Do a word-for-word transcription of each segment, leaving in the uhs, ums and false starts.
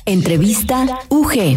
Entrevista U G.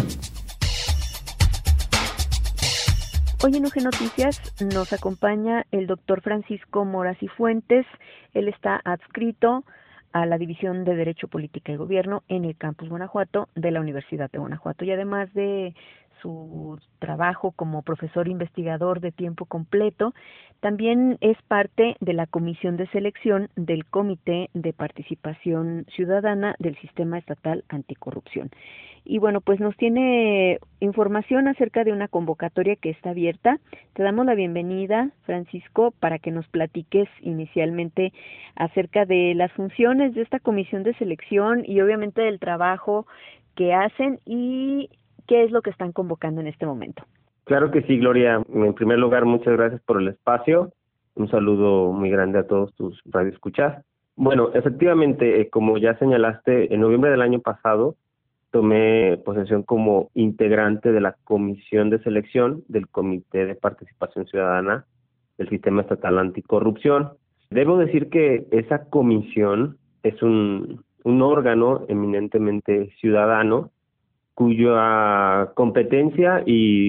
Hoy en U G Noticias nos acompaña el doctor Francisco Mora Cifuentes. Él está adscrito a la División de Derecho, Política y Gobierno en el Campus Guanajuato de la Universidad de Guanajuato. Y además de su trabajo como profesor investigador de tiempo completo, también es parte de la Comisión de Selección del Comité de Participación Ciudadana del Sistema Estatal Anticorrupción. Y bueno, pues nos tiene información acerca de una convocatoria que está abierta. Te damos la bienvenida, Francisco, para que nos platiques inicialmente acerca de las funciones de esta Comisión de Selección y obviamente del trabajo que hacen y qué es lo que están convocando en este momento. Claro que sí, Gloria. En primer lugar, muchas gracias por el espacio. Un saludo muy grande a todos tus radioescuchas. Bueno, efectivamente, eh, como ya señalaste, en noviembre del año pasado tomé posesión como integrante de la Comisión de Selección del Comité de Participación Ciudadana del Sistema Estatal Anticorrupción. Debo decir que esa comisión es un, un órgano eminentemente ciudadano cuya competencia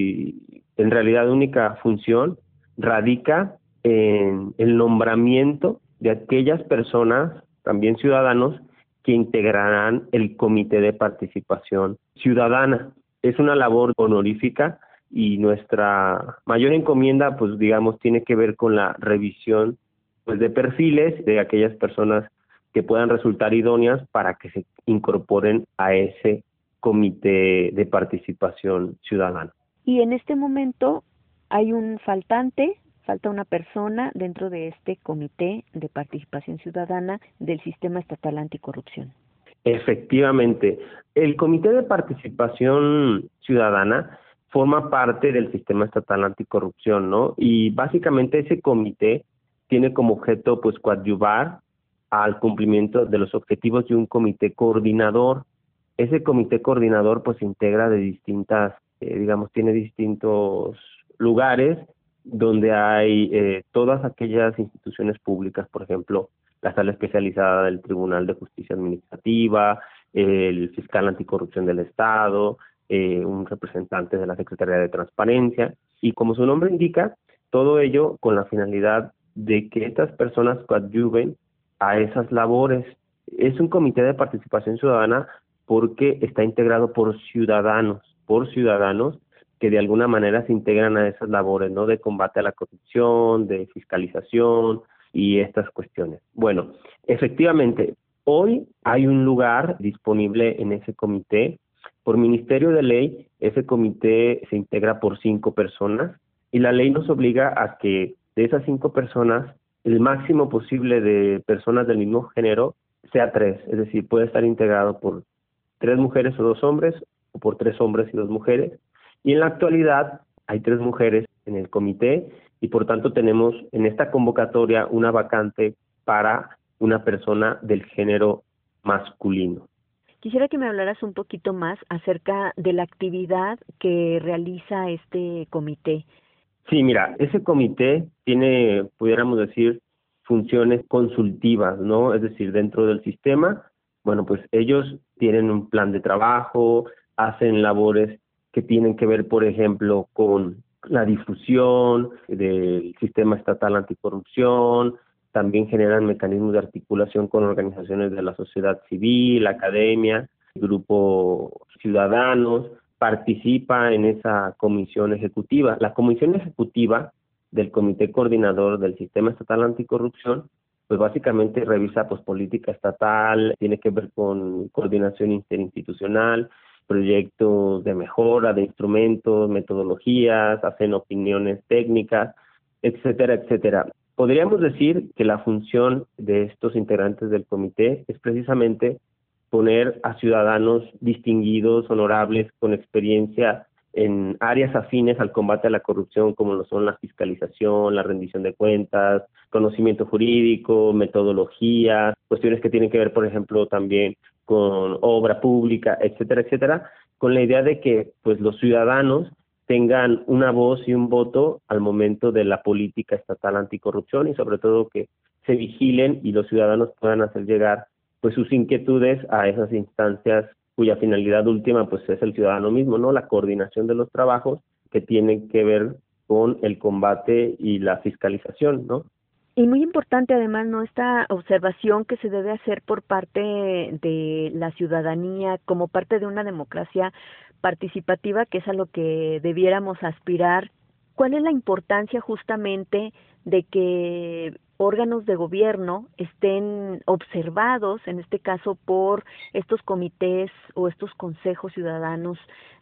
y en realidad única función radica en el nombramiento de aquellas personas, también ciudadanos, que integrarán el Comité de Participación Ciudadana. Es una labor honorífica y nuestra mayor encomienda, pues digamos, tiene que ver con la revisión pues de perfiles de aquellas personas que puedan resultar idóneas para que se incorporen a ese Comité de Participación Ciudadana. Y en este momento hay un faltante, falta una persona dentro de este Comité de Participación Ciudadana del Sistema Estatal Anticorrupción. Efectivamente, el Comité de Participación Ciudadana forma parte del Sistema Estatal Anticorrupción, ¿no? Y básicamente ese comité tiene como objeto pues coadyuvar al cumplimiento de los objetivos de un comité coordinador. Ese comité coordinador pues se integra de distintas, eh, digamos, tiene distintos lugares donde hay eh, todas aquellas instituciones públicas, por ejemplo, la sala especializada del Tribunal de Justicia Administrativa, eh, el fiscal anticorrupción del Estado, eh, un representante de la Secretaría de Transparencia, y como su nombre indica, todo ello con la finalidad de que estas personas coadyuven a esas labores. Es un comité de participación ciudadana porque está integrado por ciudadanos, por ciudadanos que de alguna manera se integran a esas labores, ¿no? De combate a la corrupción, de fiscalización y estas cuestiones. Bueno, efectivamente, hoy hay un lugar disponible en ese comité. Por Ministerio de Ley, ese comité se integra por cinco personas y la ley nos obliga a que de esas cinco personas, el máximo posible de personas del mismo género sea tres, es decir, puede estar integrado por tres mujeres o dos hombres, o por tres hombres y dos mujeres. Y en la actualidad hay tres mujeres en el comité y por tanto tenemos en esta convocatoria una vacante para una persona del género masculino. Quisiera que me hablaras un poquito más acerca de la actividad que realiza este comité. Sí, mira, ese comité tiene, pudiéramos decir, funciones consultivas, ¿no? Es decir, dentro del sistema, bueno, pues ellos tienen un plan de trabajo, hacen labores que tienen que ver, por ejemplo, con la difusión del sistema estatal anticorrupción, también generan mecanismos de articulación con organizaciones de la sociedad civil, academia, grupos ciudadanos, participa en esa comisión ejecutiva. La comisión ejecutiva del Comité Coordinador del Sistema Estatal Anticorrupción pues básicamente revisa pues política estatal, tiene que ver con coordinación interinstitucional, proyectos de mejora de instrumentos, metodologías, hacen opiniones técnicas, etcétera, etcétera. Podríamos decir que la función de estos integrantes del comité es precisamente poner a ciudadanos distinguidos, honorables, con experiencia en áreas afines al combate a la corrupción, como lo son la fiscalización, la rendición de cuentas, conocimiento jurídico, metodología, cuestiones que tienen que ver, por ejemplo, también con obra pública, etcétera, etcétera, con la idea de que pues los ciudadanos tengan una voz y un voto al momento de la política estatal anticorrupción y sobre todo que se vigilen y los ciudadanos puedan hacer llegar pues sus inquietudes a esas instancias cuya finalidad última pues es el ciudadano mismo, ¿no? La coordinación de los trabajos que tienen que ver con el combate y la fiscalización, ¿no? Y muy importante además, ¿no?, esta observación que se debe hacer por parte de la ciudadanía como parte de una democracia participativa, que es a lo que debiéramos aspirar. ¿Cuál es la importancia justamente de que órganos de gobierno estén observados, en este caso por estos comités o estos consejos ciudadanos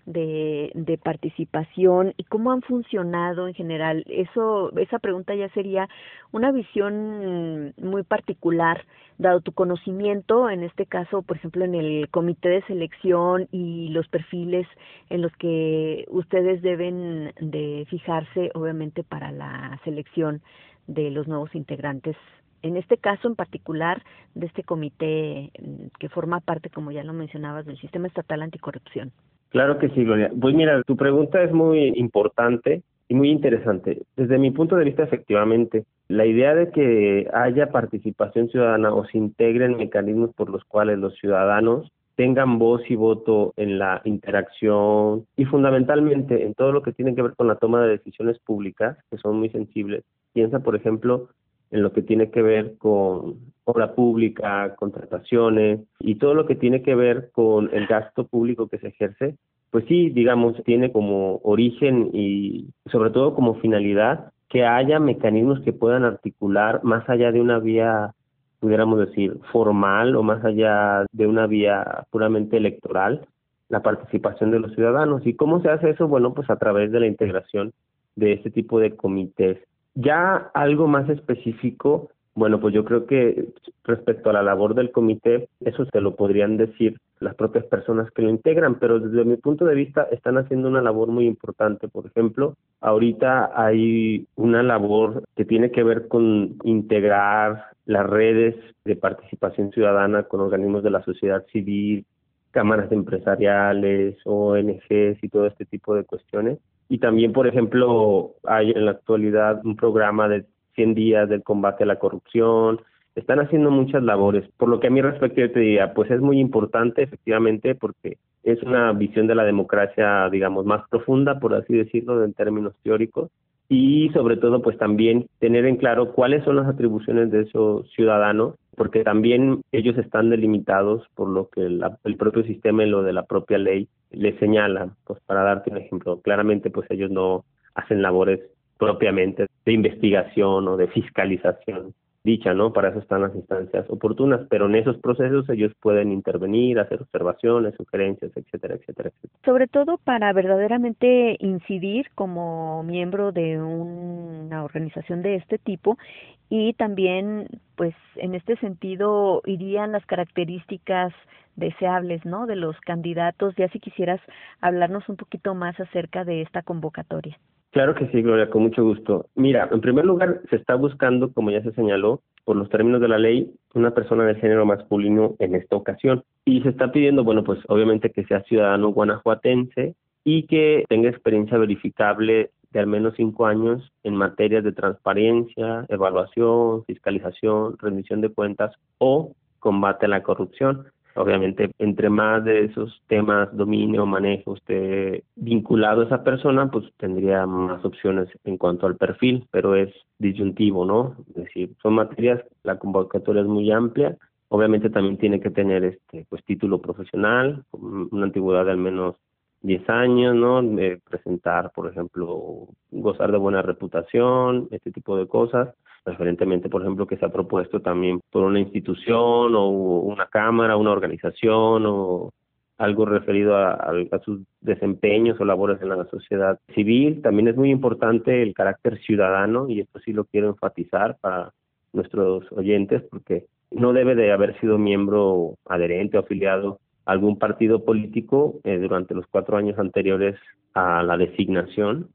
de, de participación, y cómo han funcionado en general? Eso, esa pregunta ya sería una visión muy particular, dado tu conocimiento, en este caso, por ejemplo, en el comité de selección y los perfiles en los que ustedes deben de fijarse, obviamente, para la selección de los nuevos integrantes, en este caso en particular de este comité que forma parte, como ya lo mencionabas, del Sistema Estatal Anticorrupción. Claro que sí, Gloria. Pues mira, tu pregunta es muy importante y muy interesante. Desde mi punto de vista, efectivamente, la idea de que haya participación ciudadana o se integren mecanismos por los cuales los ciudadanos tengan voz y voto en la interacción y fundamentalmente en todo lo que tiene que ver con la toma de decisiones públicas, que son muy sensibles. Piensa, por ejemplo, en lo que tiene que ver con obra pública, contrataciones y todo lo que tiene que ver con el gasto público que se ejerce, pues sí, digamos, tiene como origen y sobre todo como finalidad que haya mecanismos que puedan articular más allá de una vía, pudiéramos decir, formal o más allá de una vía puramente electoral, la participación de los ciudadanos. ¿Y cómo se hace eso? Bueno, pues a través de la integración de este tipo de comités. Ya algo más específico, bueno, pues yo creo que respecto a la labor del comité, eso se lo podrían decir las propias personas que lo integran, pero desde mi punto de vista están haciendo una labor muy importante. Por ejemplo, ahorita hay una labor que tiene que ver con integrar las redes de participación ciudadana con organismos de la sociedad civil, cámaras empresariales, O N Ges y todo este tipo de cuestiones. Y también, por ejemplo, hay en la actualidad un programa de cien días del combate a la corrupción. Están haciendo muchas labores. Por lo que a mí respecto, yo te diría, pues es muy importante, efectivamente, porque es una visión de la democracia, digamos, más profunda, por así decirlo, en términos teóricos. Y sobre todo, pues también tener en claro cuáles son las atribuciones de esos ciudadanos, porque también ellos están delimitados por lo que la, el propio sistema y lo de la propia ley les señala. Pues para darte un ejemplo, claramente pues ellos no hacen labores propiamente de investigación o de fiscalización dicha, ¿no? Para eso están las instancias oportunas, pero en esos procesos ellos pueden intervenir, hacer observaciones, sugerencias, etcétera, etcétera, etcétera. Sobre todo para verdaderamente incidir como miembro de una organización de este tipo, y también, pues, en este sentido irían las características deseables, ¿no?, de los candidatos. Ya si quisieras hablarnos un poquito más acerca de esta convocatoria. Claro que sí, Gloria, con mucho gusto. Mira, en primer lugar, se está buscando, como ya se señaló, por los términos de la ley, una persona de género masculino en esta ocasión. Y se está pidiendo, bueno, pues obviamente que sea ciudadano guanajuatense y que tenga experiencia verificable de al menos cinco años en materias de transparencia, evaluación, fiscalización, rendición de cuentas o combate a la corrupción. Obviamente, entre más de esos temas, dominio, manejo, esté vinculado a esa persona, pues tendría más opciones en cuanto al perfil, pero es disyuntivo, ¿no? Es decir, son materias, la convocatoria es muy amplia. Obviamente también tiene que tener este pues título profesional, una antigüedad de al menos diez años, ¿no? De presentar, por ejemplo, gozar de buena reputación, este tipo de cosas. Preferentemente, por ejemplo, que se ha propuesto también por una institución o una cámara, una organización o algo referido a, a, a sus desempeños o labores en la sociedad civil. También es muy importante el carácter ciudadano, y esto sí lo quiero enfatizar para nuestros oyentes, porque no debe de haber sido miembro adherente o afiliado a algún partido político eh, durante los cuatro años anteriores a la designación,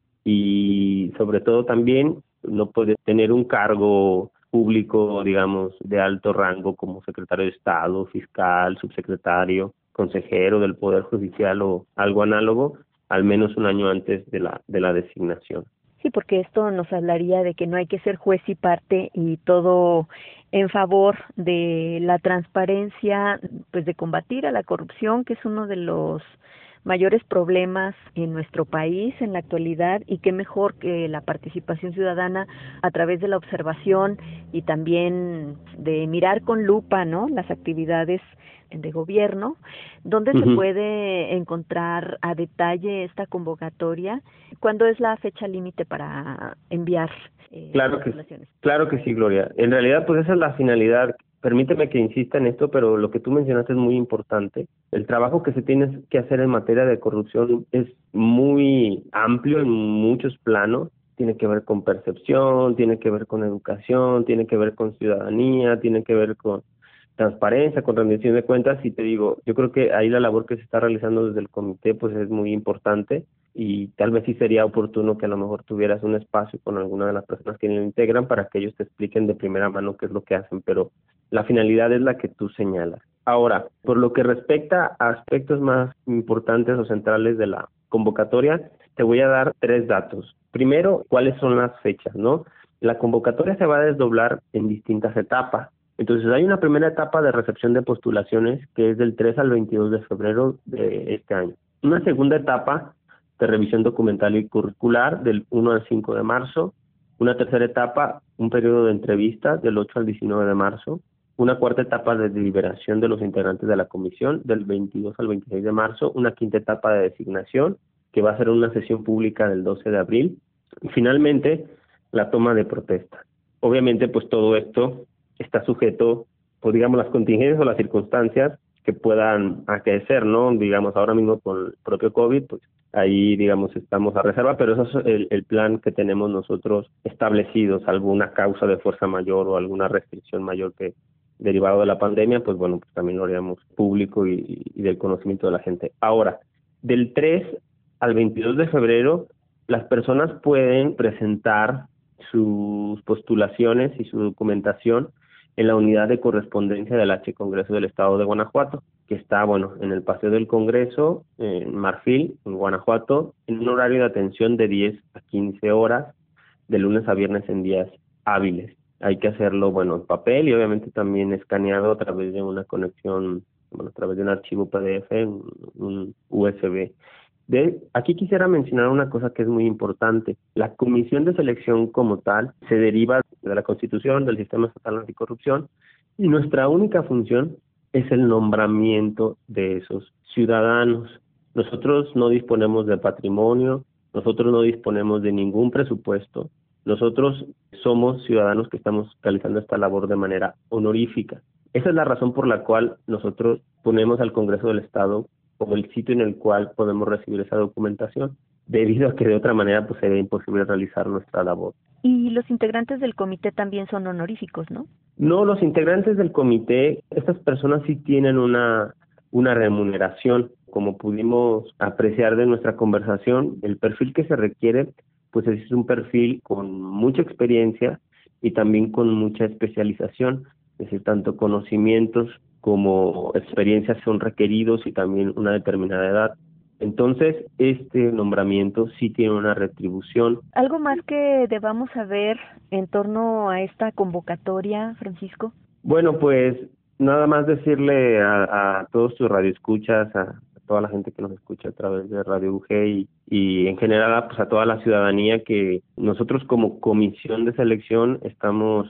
y sobre todo también no puede tener un cargo público, digamos, de alto rango como secretario de Estado, fiscal, subsecretario, consejero del Poder Judicial o algo análogo, al menos un año antes de la de la designación. Sí, porque esto nos hablaría de que no hay que ser juez y parte y todo en favor de la transparencia, pues de combatir a la corrupción, que es uno de los mayores problemas en nuestro país en la actualidad, y qué mejor que la participación ciudadana a través de la observación y también de mirar con lupa, ¿no?, las actividades de gobierno. ¿Dónde uh-huh. se puede encontrar a detalle esta convocatoria? ¿Cuándo es la fecha límite para enviar eh, claro que claro que sí, Gloria. En realidad, pues esa es la finalidad. Permíteme que insista en esto, pero lo que tú mencionaste es muy importante. El trabajo que se tiene que hacer en materia de corrupción es muy amplio en muchos planos. Tiene que ver con percepción, tiene que ver con educación, tiene que ver con ciudadanía, tiene que ver con transparencia, con rendición de cuentas, y te digo, yo creo que ahí la labor que se está realizando desde el comité pues es muy importante, y tal vez sí sería oportuno que a lo mejor tuvieras un espacio con alguna de las personas que lo integran para que ellos te expliquen de primera mano qué es lo que hacen, pero la finalidad es la que tú señalas. Ahora, por lo que respecta a aspectos más importantes o centrales de la convocatoria, te voy a dar tres datos. Primero, ¿cuáles son las fechas, no? La convocatoria se va a desdoblar en distintas etapas. Entonces, hay una primera etapa de recepción de postulaciones que es del tres al veintidós de febrero de este año. Una segunda etapa de revisión documental y curricular del uno al cinco de marzo. Una tercera etapa, un periodo de entrevistas del ocho al diecinueve de marzo. Una cuarta etapa de deliberación de los integrantes de la comisión del veintidós al veintiséis de marzo. Una quinta etapa de designación, que va a ser una sesión pública del doce de abril. Y finalmente, la toma de protesta. Obviamente, pues todo esto está sujeto, pues digamos, las contingencias o las circunstancias que puedan acaecer, ¿no? Digamos, ahora mismo con el propio COVID, pues ahí, digamos, estamos a reserva, pero eso es el, el plan que tenemos nosotros establecido, salvo una causa de fuerza mayor o alguna restricción mayor que derivado de la pandemia, pues bueno, pues también lo haríamos público y, y del conocimiento de la gente. Ahora, del tres al veintidós de febrero, las personas pueden presentar sus postulaciones y su documentación en la unidad de correspondencia del H Congreso del Estado de Guanajuato, que está, bueno, en el Paseo del Congreso, en Marfil, en Guanajuato, en un horario de atención de diez a quince horas, de lunes a viernes en días hábiles. Hay que hacerlo, bueno, en papel y obviamente también escaneado a través de una conexión, bueno, a través de un archivo P D F, un, un U S B. De, aquí quisiera mencionar una cosa que es muy importante. La comisión de selección como tal se deriva de la Constitución, del Sistema Estatal Anticorrupción, y nuestra única función es el nombramiento de esos ciudadanos. Nosotros no disponemos de patrimonio, nosotros no disponemos de ningún presupuesto, nosotros somos ciudadanos que estamos realizando esta labor de manera honorífica. Esa es la razón por la cual nosotros ponemos al Congreso del Estado como el sitio en el cual podemos recibir esa documentación, debido a que de otra manera pues sería imposible realizar nuestra labor. Y los integrantes del comité también son honoríficos, ¿no? No, los integrantes del comité, estas personas sí tienen una, una remuneración. Como pudimos apreciar de nuestra conversación, el perfil que se requiere pues es un perfil con mucha experiencia y también con mucha especialización, es decir, tanto conocimientos como experiencias son requeridos y también una determinada edad. Entonces, este nombramiento sí tiene una retribución. ¿Algo más que debamos saber en torno a esta convocatoria, Francisco? Bueno, pues nada más decirle a, a todos tus radioescuchas, a, a toda la gente que nos escucha a través de Radio U G y, y en general pues a toda la ciudadanía, que nosotros como comisión de selección estamos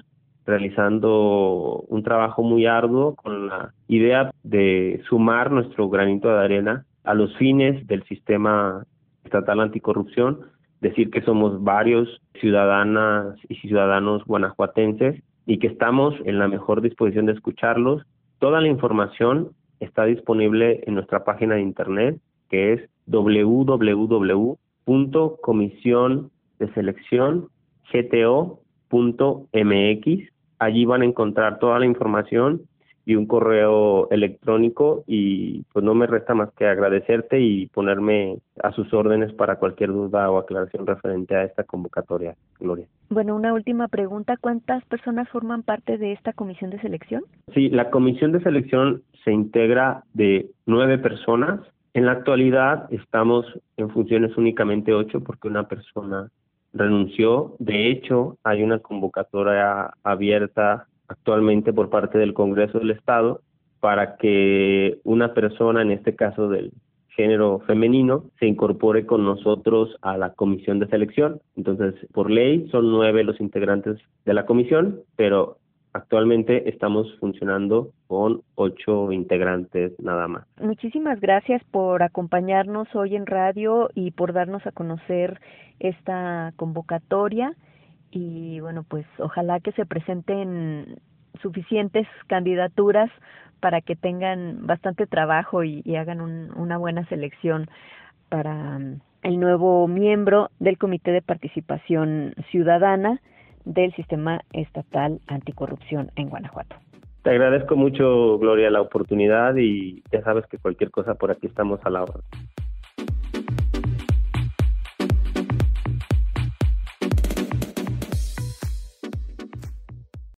realizando un trabajo muy arduo con la idea de sumar nuestro granito de arena a los fines del sistema estatal anticorrupción, decir que somos varios ciudadanas y ciudadanos guanajuatenses y que estamos en la mejor disposición de escucharlos. Toda la información está disponible en nuestra página de internet, que es doble u doble u doble u punto comisión de selección g t o punto m x. Allí van a encontrar toda la información y un correo electrónico, y pues no me resta más que agradecerte y ponerme a sus órdenes para cualquier duda o aclaración referente a esta convocatoria, Gloria. Bueno, una última pregunta. ¿Cuántas personas forman parte de esta comisión de selección? Sí, la comisión de selección se integra de nueve personas. En la actualidad estamos en funciones únicamente ocho porque una persona renunció. De hecho, hay una convocatoria abierta actualmente por parte del Congreso del Estado para que una persona, en este caso del género femenino, se incorpore con nosotros a la comisión de selección. Entonces, por ley son nueve los integrantes de la comisión, pero actualmente estamos funcionando con ocho integrantes nada más. Muchísimas gracias por acompañarnos hoy en radio y por darnos a conocer esta convocatoria. Y bueno, pues ojalá que se presenten suficientes candidaturas para que tengan bastante trabajo y, y hagan un, una buena selección para um, el nuevo miembro del Comité de Participación Ciudadana del Sistema Estatal Anticorrupción en Guanajuato. Te agradezco mucho, Gloria, la oportunidad y ya sabes que cualquier cosa por aquí estamos a la hora.